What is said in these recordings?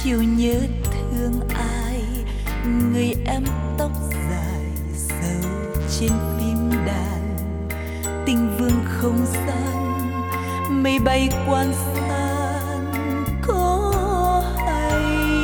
chiều nhớ thương ai, người em tóc dài sâu trên phím đàn. Tình vương không gian, mây bay quan san có hay.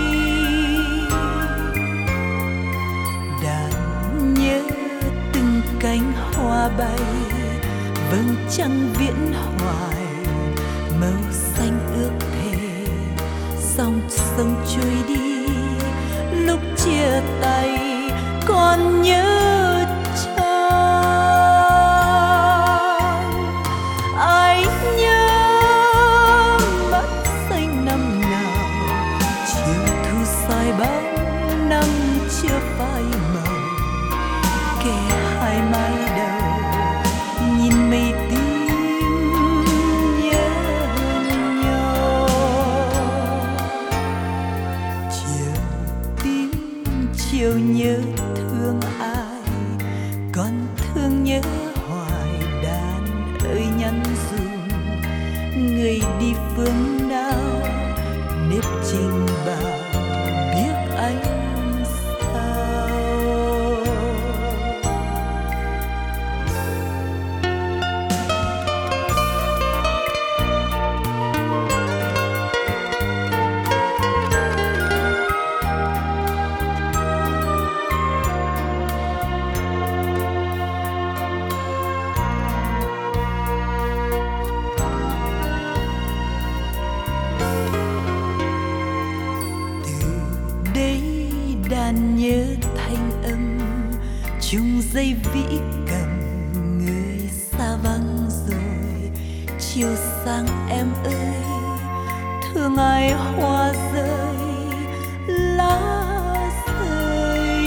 Đàn nhớ từng cánh hoa bay, vầng trăng viễn hoài, màu xanh ước thề. Dòng sông trôi đi lúc chia tay, còn nhớ chăng? Ai nhớ mắt xanh năm nào, chiều thu soi bóng năm chưa phai màu. Kẻ hai mái đầu nhìn mây tím nhớ nhau. Chiều tím chiều nhớ thương ai, còn thương nhớ hoài. Đàn ơi nhắn dùm người đi phương nào, nếp trình bảo biết anh sao. Đàn nhớ thanh âm chung dây vĩ cầm, người xa vắng rồi. Chiều sang em ơi, thương ai hoa rơi lá rơi.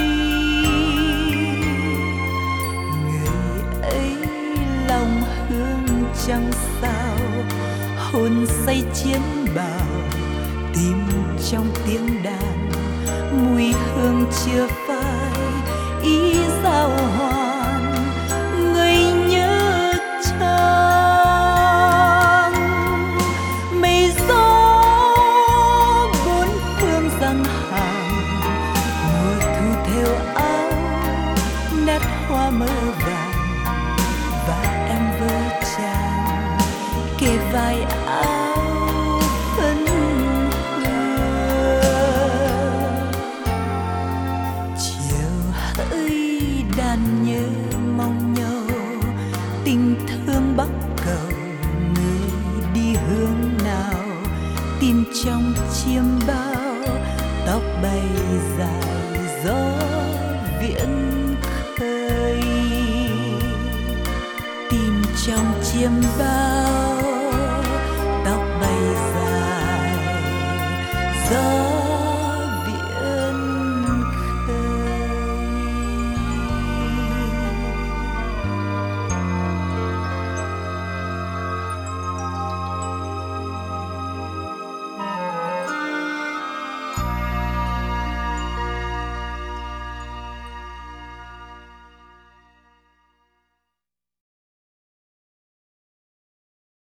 Người ấy lòng hương chẳng sao, hồn say chiến bào. Tìm trong tiếng đàn mùi hương chưa phai, ý giao hoàn người nhớ chăng? Mây gió bốn phương giăng hàng, mùa thu theo áo nét hoa mơ vàng. Và em với chàng kề vai áo phấn đàn nhớ mong nhau. Tình thương bắc cầu người đi hướng nào, tìm trong chiêm bao tóc bay dài gió viễn khơi. Tìm trong chiêm bao